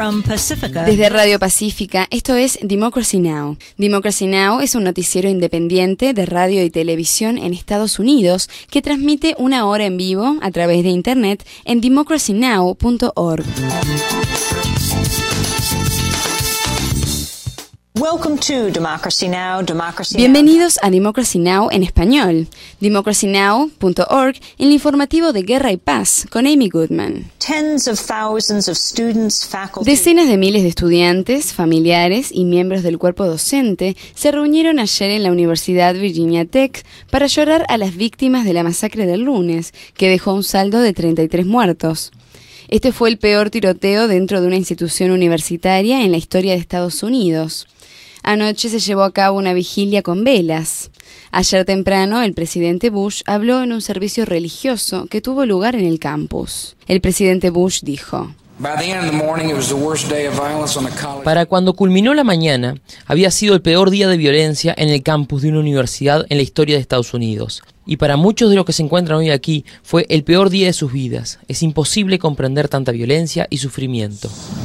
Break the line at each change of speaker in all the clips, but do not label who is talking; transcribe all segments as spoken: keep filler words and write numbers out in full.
From Pacifica.
Desde Radio Pacífica, esto es Democracy Now! Democracy Now! Es un noticiero independiente de radio y televisión en Estados Unidos que transmite una hora en vivo a través de internet en democracy now punto org.
Welcome to Democracy Now! Democracy
Bienvenidos a Democracy Now! En español. democracy now punto org, el informativo de Guerra y Paz, con Amy Goodman.
Tens of thousands of students, faculty.
Decenas de miles de estudiantes, familiares y miembros del cuerpo docente se reunieron ayer en la Universidad Virginia Tech para llorar a las víctimas de la masacre del lunes, que dejó un saldo de treinta y tres muertos. Este fue el peor tiroteo dentro de una institución universitaria en la historia de Estados Unidos. Anoche se llevó a cabo una vigilia con velas. Ayer temprano, el presidente Bush habló en un servicio religioso que tuvo lugar en el campus. El presidente Bush dijo:
Para cuando culminó la mañana, había sido el peor día de violencia en el campus de una universidad en la historia de Estados Unidos. Y para muchos de los que se encuentran hoy aquí, fue el peor día de sus vidas. Es imposible comprender tanta violencia y sufrimiento.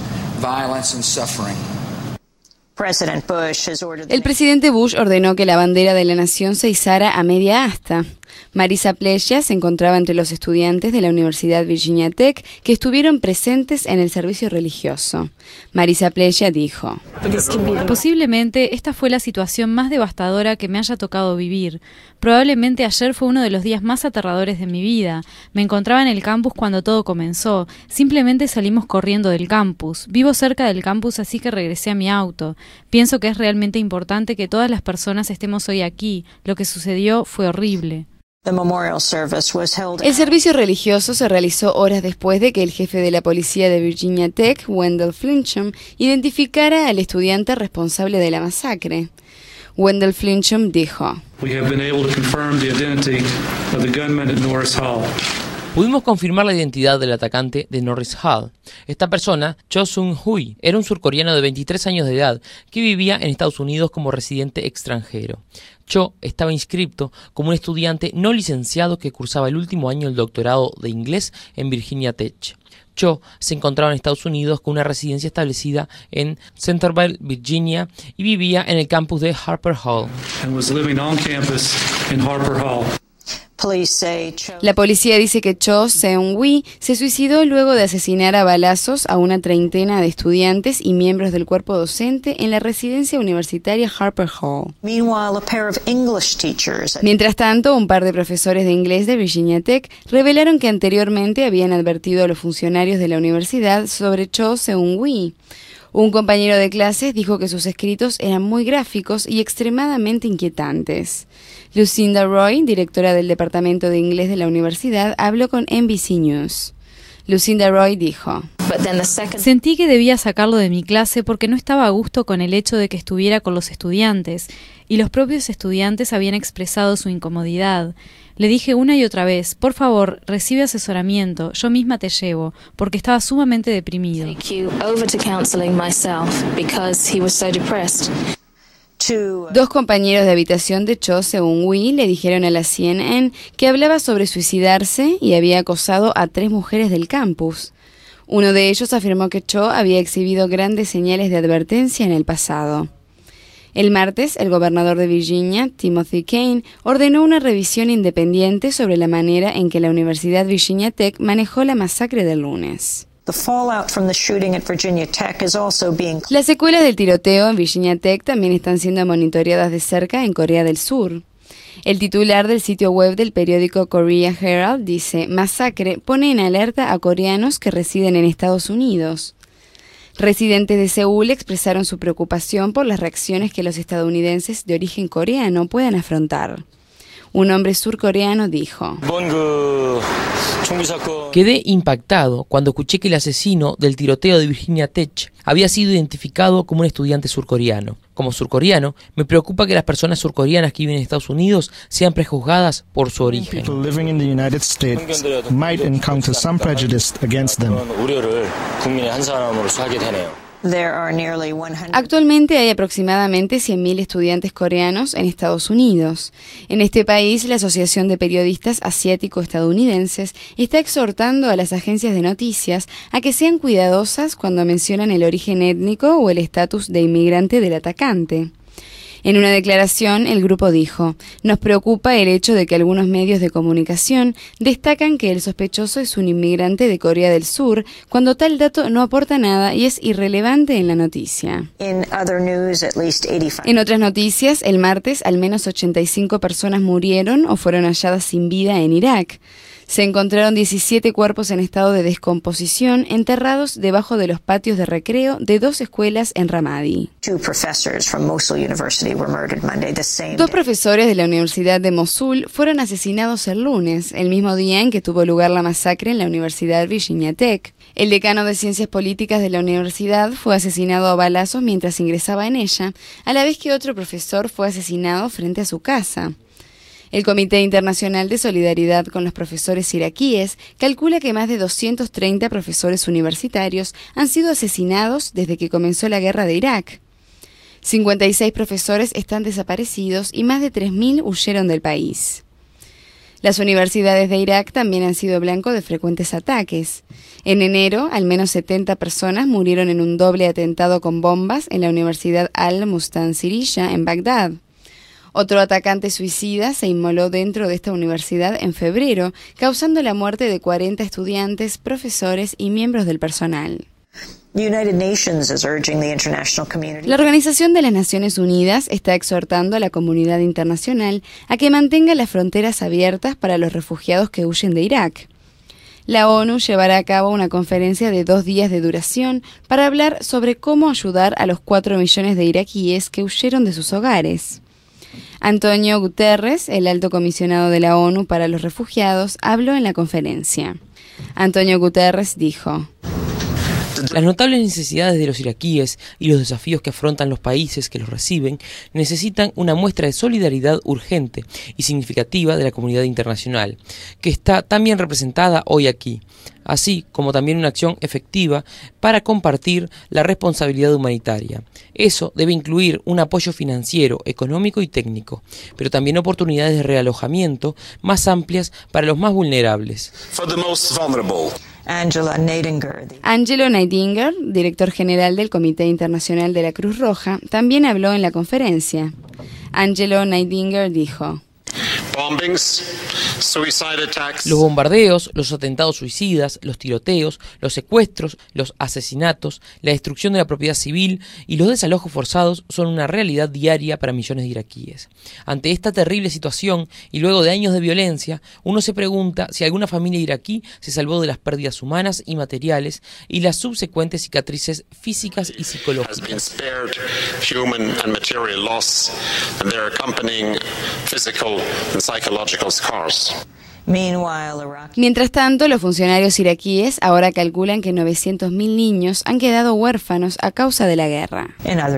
El presidente Bush ordenó que la bandera de la nación se izara a media asta. Marisa Pleya se encontraba entre los estudiantes de la Universidad Virginia Tech que estuvieron presentes en el servicio religioso. Marisa Pleya dijo:
Posiblemente esta fue la situación más devastadora que me haya tocado vivir. Probablemente ayer fue uno de los días más aterradores de mi vida. Me encontraba en el campus cuando todo comenzó. Simplemente salimos corriendo del campus. Vivo cerca del campus, así que regresé a mi auto. Pienso que es realmente importante que todas las personas estemos hoy aquí. Lo que sucedió fue horrible.
El servicio religioso se realizó horas después de que el jefe de la policía de Virginia Tech, Wendell Flinchum, identificara al estudiante responsable de la masacre. Wendell Flinchum dijo:
Pudimos confirmar la identidad del atacante de Norris Hall. Esta persona, Cho Seung-hui, era un surcoreano de veintitrés años de edad que vivía en Estados Unidos como residente extranjero. Cho estaba inscripto como un estudiante no licenciado que cursaba el último año del doctorado de inglés en Virginia Tech. Cho se encontraba en Estados Unidos con una residencia establecida en Centerville, Virginia, y vivía en el campus de Harper Hall.
La policía dice que Cho Seung-hui se suicidó luego de asesinar a balazos a una treintena de estudiantes y miembros del cuerpo docente en la residencia universitaria Harper Hall. Mientras tanto, un par de profesores de inglés de Virginia Tech revelaron que anteriormente habían advertido a los funcionarios de la universidad sobre Cho Seung-hui. Un compañero de clases dijo que sus escritos eran muy gráficos y extremadamente inquietantes. Lucinda Roy, directora del Departamento de Inglés de la universidad, habló con N B C News. Lucinda Roy dijo:
Sentí que debía sacarlo de mi clase porque no estaba a gusto con el hecho de que estuviera con los estudiantes, y los propios estudiantes habían expresado su incomodidad. Le dije una y otra vez: por favor, recibe asesoramiento, yo misma te llevo, porque estaba sumamente deprimido.
Dos compañeros de habitación de Cho Seung-hui le dijeron a la C N N que hablaba sobre suicidarse y había acosado a tres mujeres del campus. Uno de ellos afirmó que Cho había exhibido grandes señales de advertencia en el pasado. El martes, el gobernador de Virginia, Timothy Kaine, ordenó una revisión independiente sobre la manera en que la Universidad Virginia Tech manejó la masacre del lunes. Las secuelas del tiroteo en Virginia Tech también están siendo monitoreadas de cerca en Corea del Sur. El titular del sitio web del periódico Korea Herald dice: masacre pone en alerta a coreanos que residen en Estados Unidos. Residentes de Seúl expresaron su preocupación por las reacciones que los estadounidenses de origen coreano puedan afrontar. Un hombre surcoreano dijo:
Quedé impactado cuando escuché que el asesino del tiroteo de Virginia Tech había sido identificado como un estudiante surcoreano. Como surcoreano, me preocupa que las personas surcoreanas que viven en Estados Unidos sean prejuzgadas por su origen.
Actualmente hay aproximadamente cien mil estudiantes coreanos en Estados Unidos. En este país, la Asociación de Periodistas Asiático-Estadounidenses está exhortando a las agencias de noticias a que sean cuidadosas cuando mencionan el origen étnico o el estatus de inmigrante del atacante. En una declaración, el grupo dijo: "Nos preocupa el hecho de que algunos medios de comunicación destacan que el sospechoso es un inmigrante de Corea del Sur, cuando tal dato no aporta nada y es irrelevante en la noticia". En otras noticias, el martes, al menos ochenta y cinco personas murieron o fueron halladas sin vida en Irak. Se encontraron diecisiete cuerpos en estado de descomposición enterrados debajo de los patios de recreo de dos escuelas en Ramadi. Dos profesores de la Universidad de Mosul fueron asesinados el lunes, el mismo día en que tuvo lugar la masacre en la Universidad Virginia Tech. El decano de Ciencias Políticas de la universidad fue asesinado a balazos mientras ingresaba en ella, a la vez que otro profesor fue asesinado frente a su casa. El Comité Internacional de Solidaridad con los Profesores Iraquíes calcula que más de doscientos treinta profesores universitarios han sido asesinados desde que comenzó la guerra de Irak. cincuenta y seis profesores están desaparecidos y más de tres mil huyeron del país. Las universidades de Irak también han sido blanco de frecuentes ataques. En enero, al menos setenta personas murieron en un doble atentado con bombas en la Universidad Al-Mustansiriyya en Bagdad. Otro atacante suicida se inmoló dentro de esta universidad en febrero, causando la muerte de cuarenta estudiantes, profesores y miembros del personal. La Organización de las Naciones Unidas está exhortando a la comunidad internacional a que mantenga las fronteras abiertas para los refugiados que huyen de Irak. La ONU llevará a cabo una conferencia de dos días de duración para hablar sobre cómo ayudar a los cuatro millones de iraquíes que huyeron de sus hogares. Antonio Guterres, el alto comisionado de la ONU para los refugiados, habló en la conferencia. Antonio Guterres dijo:
"Las notables necesidades de los iraquíes y los desafíos que afrontan los países que los reciben necesitan una muestra de solidaridad urgente y significativa de la comunidad internacional, que está tan bien representada hoy aquí, así como también una acción efectiva para compartir la responsabilidad humanitaria. Eso debe incluir un apoyo financiero, económico y técnico, pero también oportunidades de realojamiento más amplias para los más vulnerables".
Angela Neidinger.
Angelo Neidinger, director general del Comité Internacional de la Cruz Roja, también habló en la conferencia. Angelo Neidinger dijo:
"Los bombardeos, los atentados suicidas, los tiroteos, los secuestros, los asesinatos, la destrucción de la propiedad civil y los desalojos forzados son una realidad diaria para millones de iraquíes. Ante esta terrible situación y luego de años de violencia, uno se pregunta si alguna familia iraquí se salvó de las pérdidas humanas y materiales y las subsecuentes cicatrices físicas y psicológicas".
Mientras tanto, los funcionarios iraquíes ahora calculan que novecientos mil niños han quedado huérfanos a causa de la guerra.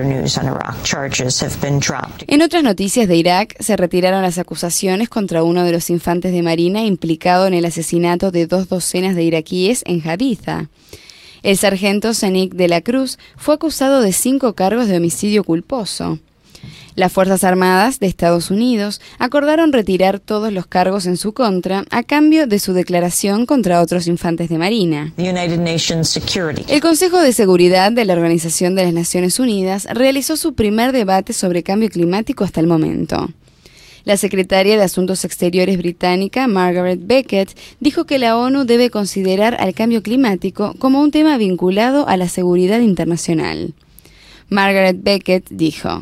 En otras noticias de Irak, se retiraron las acusaciones contra uno de los infantes de marina implicado en el asesinato de dos docenas de iraquíes en Haditha. El sargento Zenik de la Cruz fue acusado de cinco cargos de homicidio culposo. Las Fuerzas Armadas de Estados Unidos acordaron retirar todos los cargos en su contra a cambio de su declaración contra otros infantes de marina. El Consejo de Seguridad de la Organización de las Naciones Unidas realizó su primer debate sobre cambio climático hasta el momento. La secretaria de Asuntos Exteriores británica, Margaret Beckett, dijo que la ONU debe considerar al cambio climático como un tema vinculado a la seguridad internacional. Margaret Beckett dijo: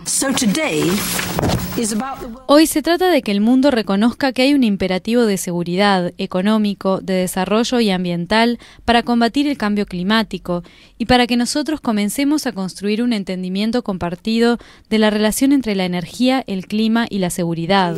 "Hoy se trata de que el mundo reconozca que hay un imperativo de seguridad, económico, de desarrollo y ambiental para combatir el cambio climático y para que nosotros comencemos a construir un entendimiento compartido de la relación entre la energía, el clima y la seguridad".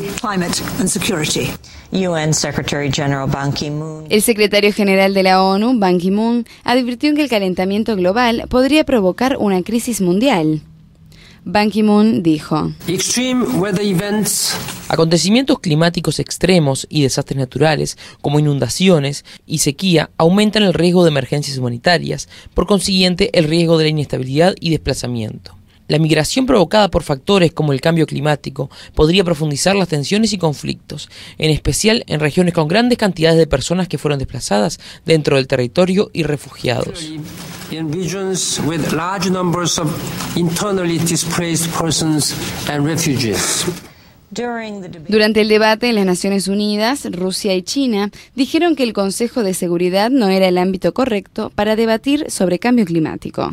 El secretario general de la ONU, Ban Ki-moon, advirtió que el calentamiento global podría provocar una crisis mundial. Ban Ki-moon dijo:
Acontecimientos climáticos extremos y desastres naturales, como inundaciones y sequía, aumentan el riesgo de emergencias humanitarias, por consiguiente el riesgo de la inestabilidad y desplazamiento. La migración provocada por factores como el cambio climático podría profundizar las tensiones y conflictos, en especial en regiones con grandes cantidades de personas que fueron desplazadas dentro del territorio y refugiados.
In regions with large numbers of internally displaced persons and refugees.
Durante el debate en las Naciones Unidas, Rusia y China dijeron que el Consejo de Seguridad no era el ámbito correcto para debatir sobre cambio climático.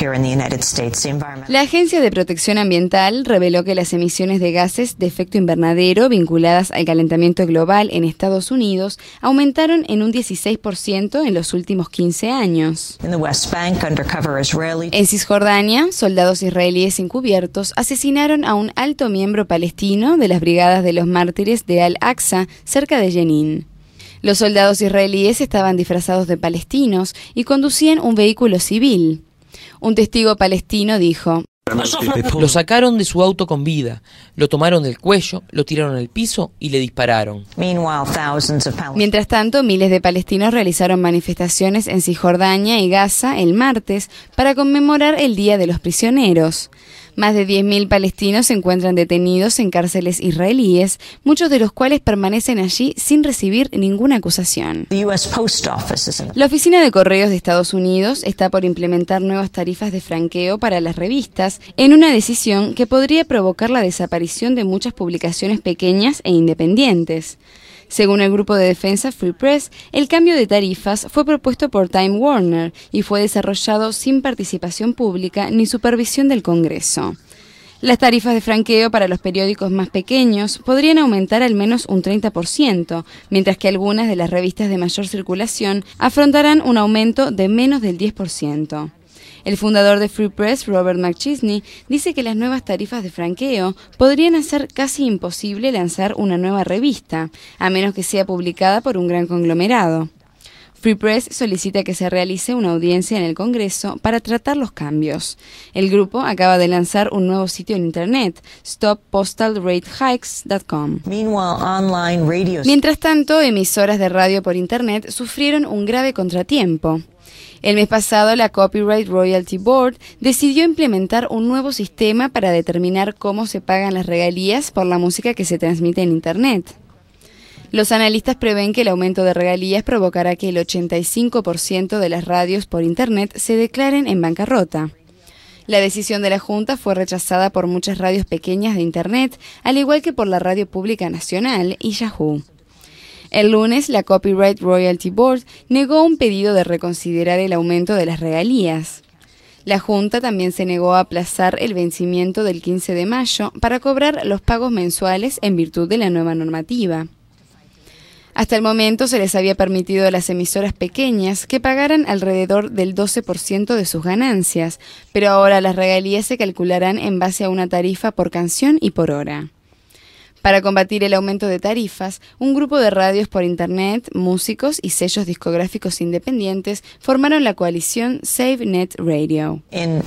La Agencia de Protección Ambiental reveló que las emisiones de gases de efecto invernadero vinculadas al calentamiento global en Estados Unidos aumentaron en un dieciséis por ciento en los últimos quince años. En Cisjordania, soldados israelíes encubiertos asesinaron a un alto miembro palestino de las Brigadas de los Mártires de Al-Aqsa, cerca de Jenin. Los soldados israelíes estaban disfrazados de palestinos y conducían un vehículo civil. Un testigo palestino dijo:
lo sacaron de su auto con vida, lo tomaron del cuello, lo tiraron al piso y le dispararon.
Mientras tanto, miles de palestinos realizaron manifestaciones en Cisjordania y Gaza el martes para conmemorar el Día de los Prisioneros. Más de diez mil palestinos se encuentran detenidos en cárceles israelíes, muchos de los cuales permanecen allí sin recibir ninguna acusación. La Oficina de Correos de Estados Unidos está por implementar nuevas tarifas de franqueo para las revistas, en una decisión que podría provocar la desaparición de muchas publicaciones pequeñas e independientes. Según el grupo de defensa Free Press, el cambio de tarifas fue propuesto por Time Warner y fue desarrollado sin participación pública ni supervisión del Congreso. Las tarifas de franqueo para los periódicos más pequeños podrían aumentar al menos un treinta por ciento, mientras que algunas de las revistas de mayor circulación afrontarán un aumento de menos del diez por ciento. El fundador de Free Press, Robert McChesney, dice que las nuevas tarifas de franqueo podrían hacer casi imposible lanzar una nueva revista, a menos que sea publicada por un gran conglomerado. Free Press solicita que se realice una audiencia en el Congreso para tratar los cambios. El grupo acaba de lanzar un nuevo sitio en Internet, stop postal rate hikes punto com. Mientras tanto, emisoras de radio por Internet sufrieron un grave contratiempo. El mes pasado, la Copyright Royalty Board decidió implementar un nuevo sistema para determinar cómo se pagan las regalías por la música que se transmite en Internet. Los analistas prevén que el aumento de regalías provocará que el ochenta y cinco por ciento de las radios por Internet se declaren en bancarrota. La decisión de la Junta fue rechazada por muchas radios pequeñas de Internet, al igual que por la Radio Pública Nacional y Yahoo. El lunes, la Copyright Royalty Board negó un pedido de reconsiderar el aumento de las regalías. La Junta también se negó a aplazar el vencimiento del quince de mayo para cobrar los pagos mensuales en virtud de la nueva normativa. Hasta el momento se les había permitido a las emisoras pequeñas que pagaran alrededor del doce por ciento de sus ganancias, pero ahora las regalías se calcularán en base a una tarifa por canción y por hora. Para combatir el aumento de tarifas, un grupo de radios por Internet, músicos y sellos discográficos independientes formaron la coalición Save Net Radio. En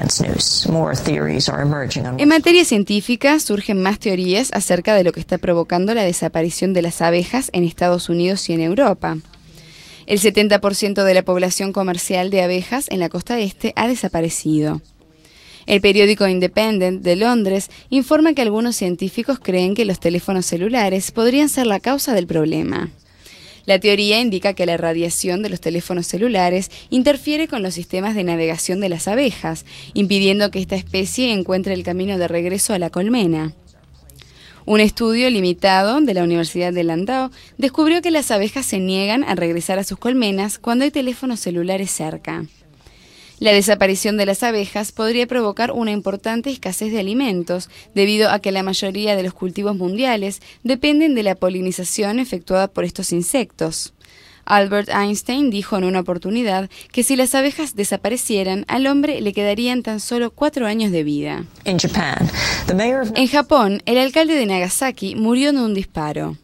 materia científica, surgen más teorías acerca de lo que está provocando la desaparición de las abejas en Estados Unidos y en Europa. El setenta por ciento de la población comercial de abejas en la costa este ha desaparecido. El periódico Independent de Londres informa que algunos científicos creen que los teléfonos celulares podrían ser la causa del problema. La teoría indica que la radiación de los teléfonos celulares interfiere con los sistemas de navegación de las abejas, impidiendo que esta especie encuentre el camino de regreso a la colmena. Un estudio limitado de la Universidad de Landau descubrió que las abejas se niegan a regresar a sus colmenas cuando hay teléfonos celulares cerca. La desaparición de las abejas podría provocar una importante escasez de alimentos, debido a que la mayoría de los cultivos mundiales dependen de la polinización efectuada por estos insectos. Albert Einstein dijo en una oportunidad que si las abejas desaparecieran, al hombre le quedarían tan solo cuatro años de vida. En Japón, el alcalde de Nagasaki murió de un disparo.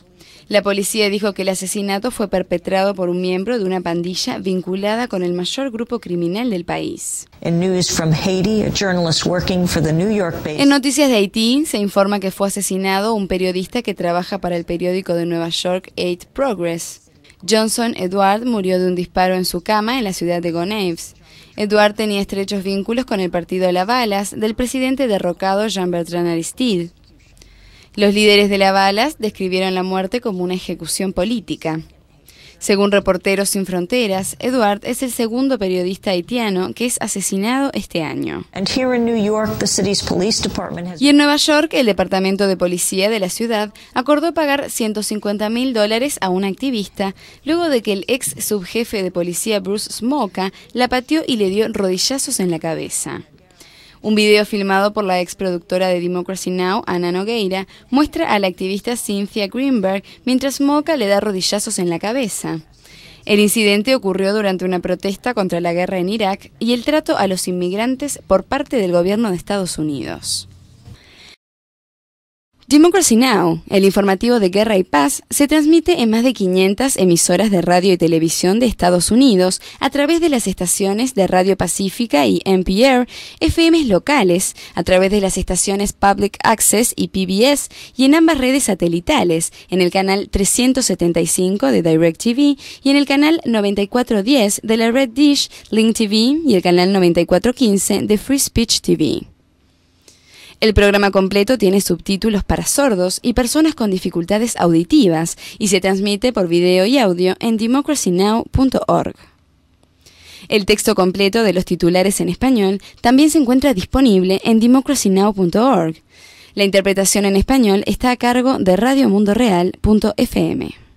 La policía dijo que el asesinato fue perpetrado por un miembro de una pandilla vinculada con el mayor grupo criminal del país.
In news from Haiti, a journalist working for the New York-based...
En noticias de Haití se informa que fue asesinado un periodista que trabaja para el periódico de Nueva York, Eight Progress. Johnson Edward murió de un disparo en su cama en la ciudad de Gonaives. Edward tenía estrechos vínculos con el partido Lavalas del presidente derrocado Jean-Bertrand Aristide. Los líderes de Lavalas describieron la muerte como una ejecución política. Según Reporteros Sin Fronteras, Edward es el segundo periodista haitiano que es asesinado este año.
And here in New York, the city's police department has...
Y en Nueva York, el Departamento de Policía de la ciudad acordó pagar ciento cincuenta mil dólares a un activista luego de que el ex subjefe de policía Bruce Smolka la pateó y le dio rodillazos en la cabeza. Un video filmado por la ex productora de Democracy Now!, Ana Nogueira, muestra a la activista Cynthia Greenberg mientras Smolka le da rodillazos en la cabeza. El incidente ocurrió durante una protesta contra la guerra en Irak y el trato a los inmigrantes por parte del gobierno de Estados Unidos. Democracy Now!, el informativo de Guerra y Paz, se transmite en más de quinientas emisoras de radio y televisión de Estados Unidos a través de las estaciones de Radio Pacífica y N P R, F Ms locales, a través de las estaciones Public Access y P B S y en ambas redes satelitales, en el canal trescientos setenta y cinco de DirecTV y en el canal noventa y cuatro diez de la Red Dish, Link T V y el canal noventa y cuatro quince de Free Speech T V. El programa completo tiene subtítulos para sordos y personas con dificultades auditivas y se transmite por video y audio en democracy now punto org. El texto completo de los titulares en español también se encuentra disponible en democracy now punto org. La interpretación en español está a cargo de radio mundo real punto f m.